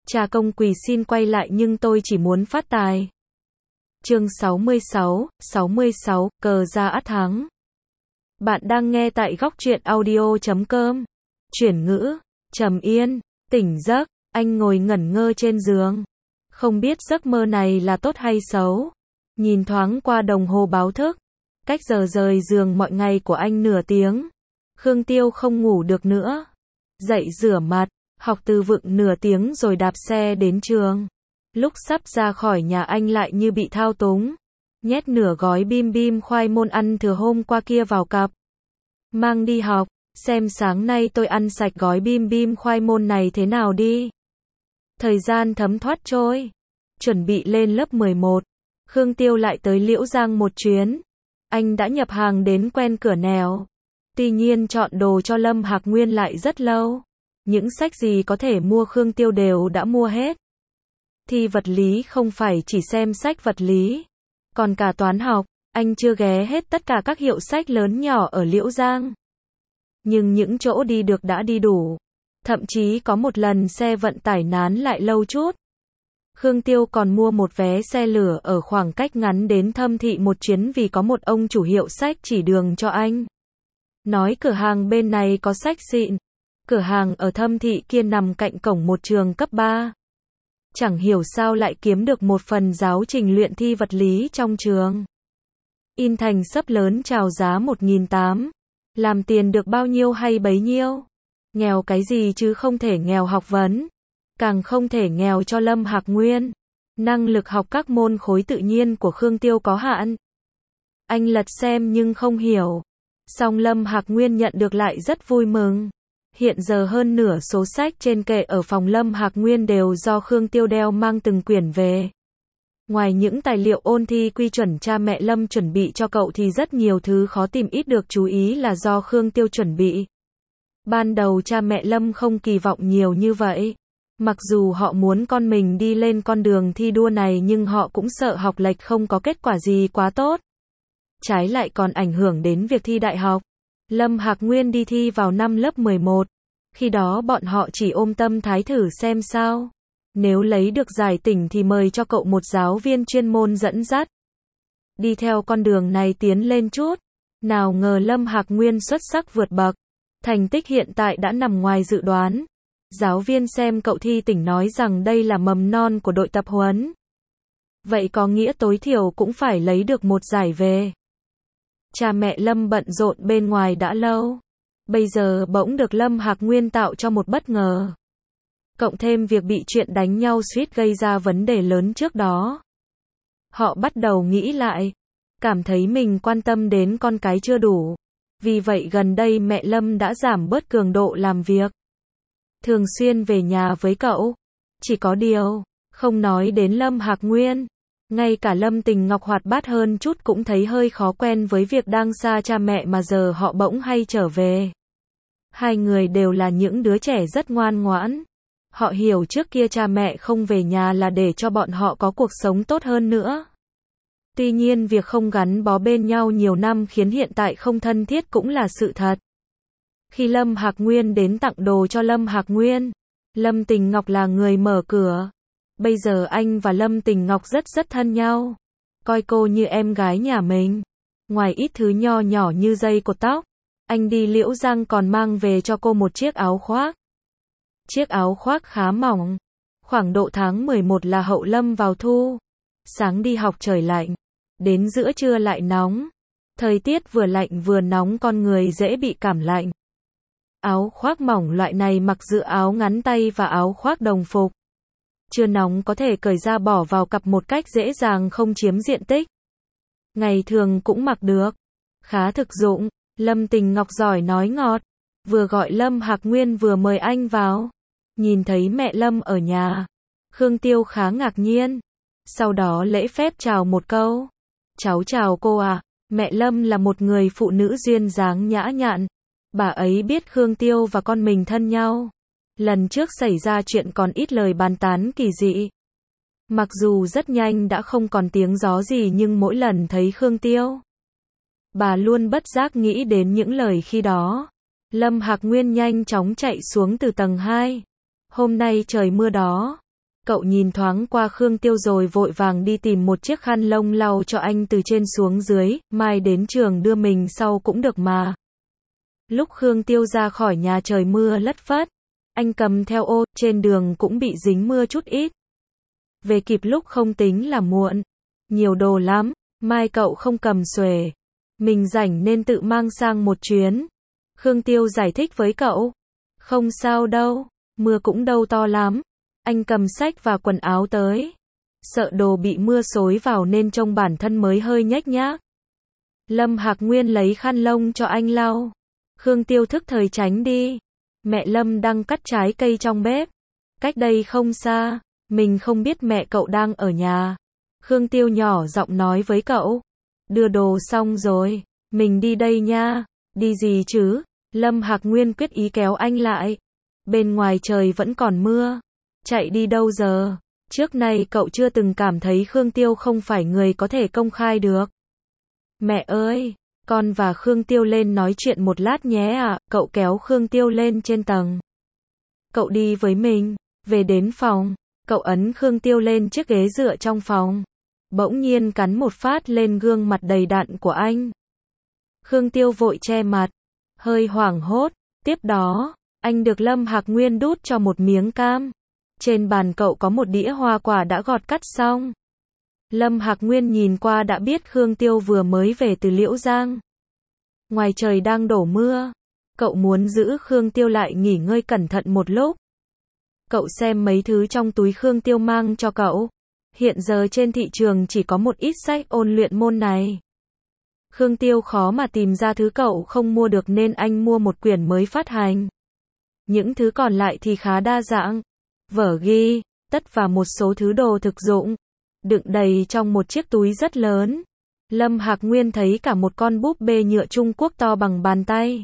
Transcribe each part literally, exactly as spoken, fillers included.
Cha công quỳ xin quay lại nhưng tôi chỉ muốn phát tài. Chương sáu mươi sáu, sáu mươi sáu, cờ ra ắt thắng. Bạn đang nghe tại góc truyện audio chấm com. Chuyển ngữ, trầm yên, tỉnh giấc, anh ngồi ngẩn ngơ trên giường. Không biết giấc mơ này là tốt hay xấu. Nhìn thoáng qua đồng hồ báo thức. Cách giờ rời giường mọi ngày của anh nửa tiếng. Khương Tiêu không ngủ được nữa. Dậy rửa mặt, học từ vựng nửa tiếng rồi đạp xe đến trường. Lúc sắp ra khỏi nhà anh lại như bị thao túng. Nhét nửa gói bim bim khoai môn ăn thừa hôm qua kia vào cặp. Mang đi học, xem sáng nay tôi ăn sạch gói bim bim khoai môn này thế nào đi. Thời gian thấm thoát trôi. Chuẩn bị lên lớp mười một. Khương Tiêu lại tới Liễu Giang một chuyến. Anh đã nhập hàng đến quen cửa nẻo. Tuy nhiên chọn đồ cho Lâm Hạc Nguyên lại rất lâu. Những sách gì có thể mua Khương Tiêu đều đã mua hết. Thi vật lý không phải chỉ xem sách vật lý. Còn cả toán học, anh chưa ghé hết tất cả các hiệu sách lớn nhỏ ở Liễu Giang. Nhưng những chỗ đi được đã đi đủ. Thậm chí có một lần xe vận tải nán lại lâu chút. Khương Tiêu còn mua một vé xe lửa ở khoảng cách ngắn đến Thâm Thị một chuyến vì có một ông chủ hiệu sách chỉ đường cho anh. Nói cửa hàng bên này có sách xịn. Cửa hàng ở Thâm Thị kia nằm cạnh cổng một trường cấp ba. Chẳng hiểu sao lại kiếm được một phần giáo trình luyện thi vật lý trong trường. In thành xấp lớn chào giá một nghìn tám trăm. Làm tiền được bao nhiêu hay bấy nhiêu. Nghèo cái gì chứ không thể nghèo học vấn. Càng không thể nghèo cho Lâm Hạc Nguyên. Năng lực học các môn khối tự nhiên của Khương Tiêu có hạn. Anh lật xem nhưng không hiểu. Song Lâm Hạc Nguyên nhận được lại rất vui mừng. Hiện giờ hơn nửa số sách trên kệ ở phòng Lâm Hạc Nguyên đều do Khương Tiêu đeo mang từng quyển về. Ngoài những tài liệu ôn thi quy chuẩn cha mẹ Lâm chuẩn bị cho cậu thì rất nhiều thứ khó tìm ít được chú ý là do Khương Tiêu chuẩn bị. Ban đầu cha mẹ Lâm không kỳ vọng nhiều như vậy. Mặc dù họ muốn con mình đi lên con đường thi đua này nhưng họ cũng sợ học lệch không có kết quả gì quá tốt. Trái lại còn ảnh hưởng đến việc thi đại học. Lâm Hạc Nguyên đi thi vào năm lớp mười một. Khi đó bọn họ chỉ ôm tâm thái thử xem sao. Nếu lấy được giải tỉnh thì mời cho cậu một giáo viên chuyên môn dẫn dắt. Đi theo con đường này tiến lên chút. Nào ngờ Lâm Hạc Nguyên xuất sắc vượt bậc. Thành tích hiện tại đã nằm ngoài dự đoán. Giáo viên xem cậu thi tỉnh nói rằng đây là mầm non của đội tập huấn. Vậy có nghĩa tối thiểu cũng phải lấy được một giải về. Cha mẹ Lâm bận rộn bên ngoài đã lâu. Bây giờ bỗng được Lâm Hạc Nguyên tạo cho một bất ngờ. Cộng thêm việc bị chuyện đánh nhau suýt gây ra vấn đề lớn trước đó. Họ bắt đầu nghĩ lại. Cảm thấy mình quan tâm đến con cái chưa đủ. Vì vậy gần đây mẹ Lâm đã giảm bớt cường độ làm việc. Thường xuyên về nhà với cậu. Chỉ có điều, không nói đến Lâm Hạc Nguyên. Ngay cả Lâm Tình Ngọc hoạt bát hơn chút cũng thấy hơi khó quen với việc đang xa cha mẹ mà giờ họ bỗng hay trở về. Hai người đều là những đứa trẻ rất ngoan ngoãn. Họ hiểu trước kia cha mẹ không về nhà là để cho bọn họ có cuộc sống tốt hơn nữa. Tuy nhiên việc không gắn bó bên nhau nhiều năm khiến hiện tại không thân thiết cũng là sự thật. Khi Lâm Hạc Nguyên đến tặng đồ cho Lâm Hạc Nguyên, Lâm Tình Ngọc là người mở cửa. Bây giờ anh và Lâm Tình Ngọc rất rất thân nhau. Coi cô như em gái nhà mình. Ngoài ít thứ nho nhỏ như dây cột tóc, anh đi Liễu Giang còn mang về cho cô một chiếc áo khoác. Chiếc áo khoác khá mỏng. Khoảng độ tháng mười một là hậu Lâm vào thu. Sáng đi học trời lạnh. Đến giữa trưa lại nóng. Thời tiết vừa lạnh vừa nóng con người dễ bị cảm lạnh. Áo khoác mỏng loại này mặc giữa áo ngắn tay và áo khoác đồng phục. Chưa nóng có thể cởi ra bỏ vào cặp một cách dễ dàng không chiếm diện tích. Ngày thường cũng mặc được. Khá thực dụng. Lâm Tình Ngọc giỏi nói ngọt. Vừa gọi Lâm Hạc Nguyên vừa mời anh vào. Nhìn thấy mẹ Lâm ở nhà. Khương Tiêu khá ngạc nhiên. Sau đó lễ phép chào một câu. Cháu chào cô ạ. À. Mẹ Lâm là một người phụ nữ duyên dáng nhã nhặn. Bà ấy biết Khương Tiêu và con mình thân nhau. Lần trước xảy ra chuyện còn ít lời bàn tán kỳ dị. Mặc dù rất nhanh đã không còn tiếng gió gì nhưng mỗi lần thấy Khương Tiêu, bà luôn bất giác nghĩ đến những lời khi đó. Lâm Hạc Nguyên nhanh chóng chạy xuống từ tầng hai. Hôm nay trời mưa đó. Cậu nhìn thoáng qua Khương Tiêu rồi vội vàng đi tìm một chiếc khăn lông lau cho anh từ trên xuống dưới, mai đến trường đưa mình sau cũng được mà. Lúc Khương Tiêu ra khỏi nhà trời mưa lất phất, anh cầm theo ô, trên đường cũng bị dính mưa chút ít. Về kịp lúc không tính là muộn, nhiều đồ lắm, mai cậu không cầm xuề, mình rảnh nên tự mang sang một chuyến. Khương Tiêu giải thích với cậu, không sao đâu, mưa cũng đâu to lắm. Anh cầm sách và quần áo tới, sợ đồ bị mưa xối vào nên trông bản thân mới hơi nhếch nhác. Lâm Hạc Nguyên lấy khăn lông cho anh lau. Khương Tiêu thức thời tránh đi. Mẹ Lâm đang cắt trái cây trong bếp. Cách đây không xa, mình không biết mẹ cậu đang ở nhà. Khương Tiêu nhỏ giọng nói với cậu. Đưa đồ xong rồi, mình đi đây nha. Đi gì chứ? Lâm Hạc Nguyên quyết ý kéo anh lại. Bên ngoài trời vẫn còn mưa. Chạy đi đâu giờ? Trước nay cậu chưa từng cảm thấy Khương Tiêu không phải người có thể công khai được. Mẹ ơi, con và Khương Tiêu lên nói chuyện một lát nhé ạ. À. Cậu kéo Khương Tiêu lên trên tầng. Cậu đi với mình. Về đến phòng, cậu ấn Khương Tiêu lên chiếc ghế dựa trong phòng. Bỗng nhiên cắn một phát lên gương mặt đầy đặn của anh. Khương Tiêu vội che mặt, hơi hoảng hốt. Tiếp đó, anh được Lâm Hạc Nguyên đút cho một miếng cam. Trên bàn cậu có một đĩa hoa quả đã gọt cắt xong. Lâm Hạc Nguyên nhìn qua đã biết Khương Tiêu vừa mới về từ Liễu Giang. Ngoài trời đang đổ mưa. Cậu muốn giữ Khương Tiêu lại nghỉ ngơi cẩn thận một lúc. Cậu xem mấy thứ trong túi Khương Tiêu mang cho cậu. Hiện giờ trên thị trường chỉ có một ít sách ôn luyện môn này. Khương Tiêu khó mà tìm ra thứ cậu không mua được nên anh mua một quyển mới phát hành. Những thứ còn lại thì khá đa dạng. Vở ghi, tất và một số thứ đồ thực dụng. Đựng đầy trong một chiếc túi rất lớn. Lâm Hạc Nguyên thấy cả một con búp bê nhựa Trung Quốc to bằng bàn tay.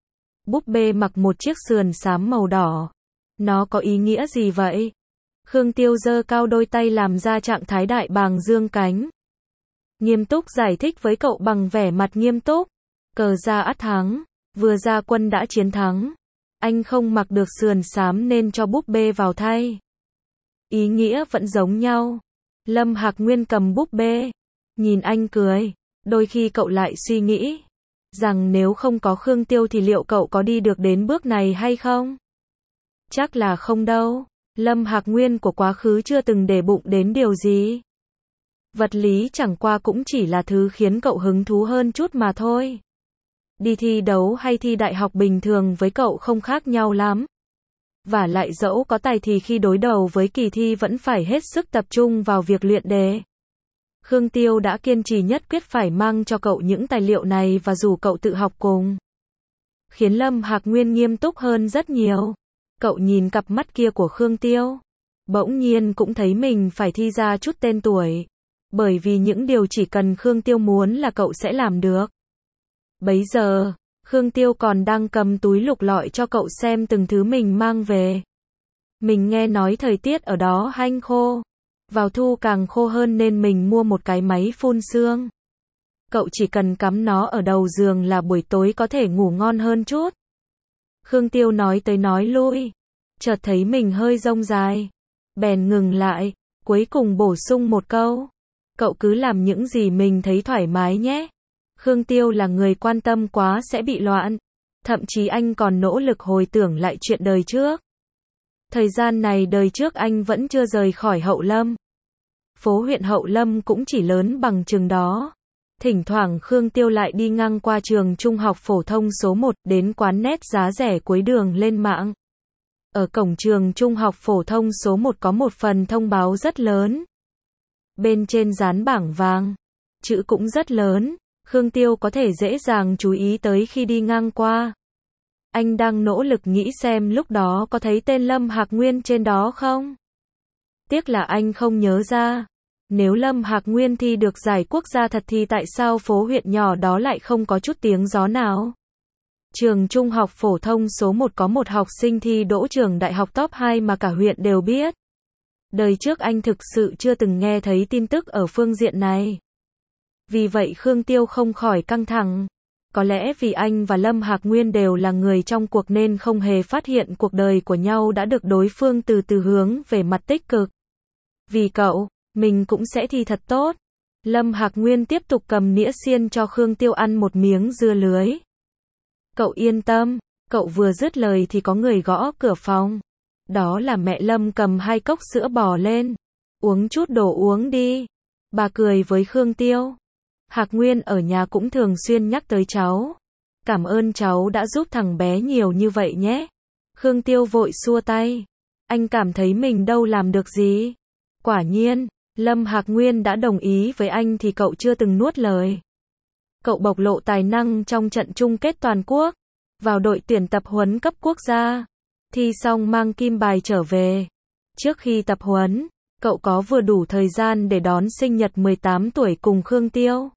Búp bê mặc một chiếc sườn xám màu đỏ. Nó có ý nghĩa gì vậy? Khương Tiêu giơ cao đôi tay làm ra trạng thái đại bàng dương cánh. Nghiêm túc giải thích với cậu bằng vẻ mặt nghiêm túc. Cờ ra ắt thắng, vừa ra quân đã chiến thắng. Anh không mặc được sườn xám nên cho búp bê vào thay. Ý nghĩa vẫn giống nhau. Lâm Hạc Nguyên cầm búp bê, nhìn anh cười. Đôi khi cậu lại suy nghĩ rằng nếu không có Khương Tiêu thì liệu cậu có đi được đến bước này hay không? Chắc là không đâu. Lâm Hạc Nguyên của quá khứ chưa từng để bụng đến điều gì. Vật lý chẳng qua cũng chỉ là thứ khiến cậu hứng thú hơn chút mà thôi. Đi thi đấu hay thi đại học bình thường với cậu không khác nhau lắm. Và lại dẫu có tài thì khi đối đầu với kỳ thi vẫn phải hết sức tập trung vào việc luyện đề. Khương Tiêu đã kiên trì nhất quyết phải mang cho cậu những tài liệu này và rủ cậu tự học cùng. Khiến Lâm Hạc Nguyên nghiêm túc hơn rất nhiều. Cậu nhìn cặp mắt kia của Khương Tiêu. Bỗng nhiên cũng thấy mình phải thi ra chút tên tuổi. Bởi vì những điều chỉ cần Khương Tiêu muốn là cậu sẽ làm được. Bấy giờ, Khương Tiêu còn đang cầm túi lục lọi cho cậu xem từng thứ mình mang về. Mình nghe nói thời tiết ở đó hanh khô. Vào thu càng khô hơn nên mình mua một cái máy phun sương. Cậu chỉ cần cắm nó ở đầu giường là buổi tối có thể ngủ ngon hơn chút. Khương Tiêu nói tới nói lui. Chợt thấy mình hơi rông dài. Bèn ngừng lại, cuối cùng bổ sung một câu. Cậu cứ làm những gì mình thấy thoải mái nhé. Khương Tiêu là người quan tâm quá sẽ bị loạn. Thậm chí anh còn nỗ lực hồi tưởng lại chuyện đời trước. Thời gian này đời trước anh vẫn chưa rời khỏi Hậu Lâm. Phố huyện Hậu Lâm cũng chỉ lớn bằng chừng đó. Thỉnh thoảng Khương Tiêu lại đi ngang qua trường trung học phổ thông số một đến quán nét giá rẻ cuối đường lên mạng. Ở cổng trường trung học phổ thông số một có một phần thông báo rất lớn. Bên trên dán bảng vàng. Chữ cũng rất lớn. Khương Tiêu có thể dễ dàng chú ý tới khi đi ngang qua. Anh đang nỗ lực nghĩ xem lúc đó có thấy tên Lâm Hạc Nguyên trên đó không? Tiếc là anh không nhớ ra. Nếu Lâm Hạc Nguyên thi được giải quốc gia thật thì tại sao phố huyện nhỏ đó lại không có chút tiếng gió nào? Trường trung học phổ thông số một có một học sinh thi đỗ trường đại học top hai mà cả huyện đều biết. Đời trước anh thực sự chưa từng nghe thấy tin tức ở phương diện này. Vì vậy Khương Tiêu không khỏi căng thẳng. Có lẽ vì anh và Lâm Hạc Nguyên đều là người trong cuộc nên không hề phát hiện cuộc đời của nhau đã được đối phương từ từ hướng về mặt tích cực. Vì cậu, mình cũng sẽ thi thật tốt. Lâm Hạc Nguyên tiếp tục cầm nĩa xiên cho Khương Tiêu ăn một miếng dưa lưới. Cậu yên tâm, cậu vừa dứt lời thì có người gõ cửa phòng. Đó là mẹ Lâm cầm hai cốc sữa bò lên. Uống chút đồ uống đi. Bà cười với Khương Tiêu. Hạc Nguyên ở nhà cũng thường xuyên nhắc tới cháu. Cảm ơn cháu đã giúp thằng bé nhiều như vậy nhé. Khương Tiêu vội xua tay. Anh cảm thấy mình đâu làm được gì. Quả nhiên, Lâm Hạc Nguyên đã đồng ý với anh thì cậu chưa từng nuốt lời. Cậu bộc lộ tài năng trong trận chung kết toàn quốc. Vào đội tuyển tập huấn cấp quốc gia. Thi xong mang kim bài trở về. Trước khi tập huấn, cậu có vừa đủ thời gian để đón sinh nhật mười tám tuổi cùng Khương Tiêu.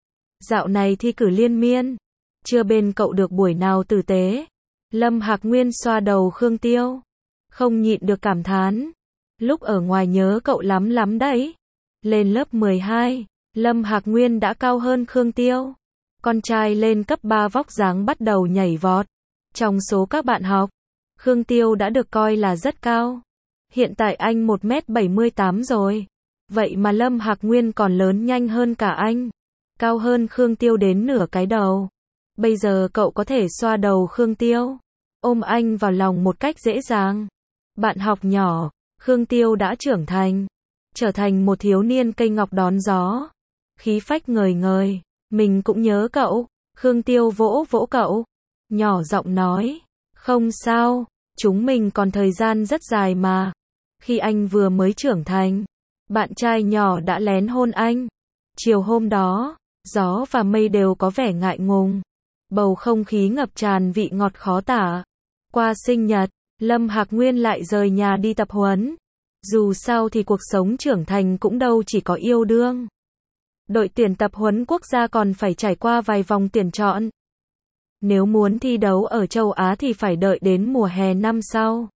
Dạo này thi cử liên miên. Chưa bên cậu được buổi nào tử tế. Lâm Hạc Nguyên xoa đầu Khương Tiêu. Không nhịn được cảm thán. Lúc ở ngoài nhớ cậu lắm lắm đấy. Lên lớp mười hai, Lâm Hạc Nguyên đã cao hơn Khương Tiêu. Con trai lên cấp ba vóc dáng bắt đầu nhảy vọt. Trong số các bạn học, Khương Tiêu đã được coi là rất cao. Hiện tại anh một mét bảy mươi tám rồi. Vậy mà Lâm Hạc Nguyên còn lớn nhanh hơn cả anh. Cao hơn Khương Tiêu đến nửa cái đầu. Bây giờ cậu có thể xoa đầu Khương Tiêu, ôm anh vào lòng một cách dễ dàng. Bạn học nhỏ, Khương Tiêu đã trưởng thành. Trở thành một thiếu niên cây ngọc đón gió. Khí phách ngời ngời. Mình cũng nhớ cậu. Khương Tiêu vỗ vỗ cậu. Nhỏ giọng nói. Không sao, chúng mình còn thời gian rất dài mà. Khi anh vừa mới trưởng thành, bạn trai nhỏ đã lén hôn anh. Chiều hôm đó, gió và mây đều có vẻ ngại ngùng. Bầu không khí ngập tràn vị ngọt khó tả. Qua sinh nhật, Lâm Hạc Nguyên lại rời nhà đi tập huấn. Dù sao thì cuộc sống trưởng thành cũng đâu chỉ có yêu đương. Đội tuyển tập huấn quốc gia còn phải trải qua vài vòng tuyển chọn. Nếu muốn thi đấu ở châu Á thì phải đợi đến mùa hè năm sau.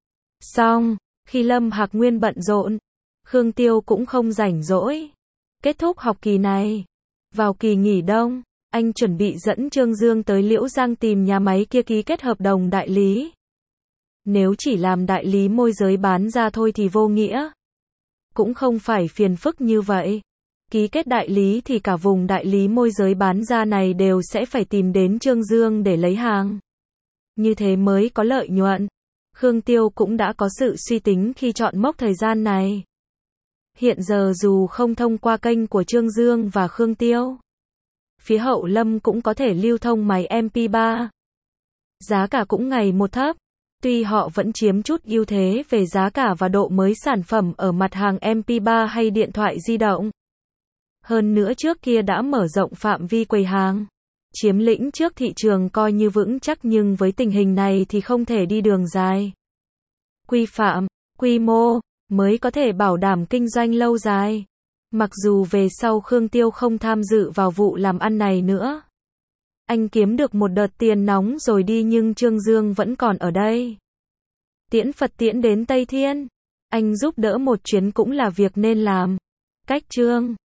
Xong, khi Lâm Hạc Nguyên bận rộn, Khương Tiêu cũng không rảnh rỗi. Kết thúc học kỳ này, vào kỳ nghỉ đông, anh chuẩn bị dẫn Trương Dương tới Liễu Giang tìm nhà máy kia ký kết hợp đồng đại lý. Nếu chỉ làm đại lý môi giới bán ra thôi thì vô nghĩa. Cũng không phải phiền phức như vậy. Ký kết đại lý thì cả vùng đại lý môi giới bán ra này đều sẽ phải tìm đến Trương Dương để lấy hàng. Như thế mới có lợi nhuận. Khương Tiêu cũng đã có sự suy tính khi chọn mốc thời gian này. Hiện giờ dù không thông qua kênh của Trương Dương và Khương Tiêu, phía Hậu Lâm cũng có thể lưu thông máy em pê ba. Giá cả cũng ngày một thấp. Tuy họ vẫn chiếm chút ưu thế về giá cả và độ mới sản phẩm ở mặt hàng em pê ba hay điện thoại di động. Hơn nữa trước kia đã mở rộng phạm vi quầy hàng, chiếm lĩnh trước thị trường coi như vững chắc, nhưng với tình hình này thì không thể đi đường dài. Quy phạm, quy mô mới có thể bảo đảm kinh doanh lâu dài. Mặc dù về sau Khương Tiêu không tham dự vào vụ làm ăn này nữa. Anh kiếm được một đợt tiền nóng rồi đi, nhưng Trương Dương vẫn còn ở đây. Tiễn Phật tiễn đến Tây Thiên. Anh giúp đỡ một chuyến cũng là việc nên làm. Cách Trương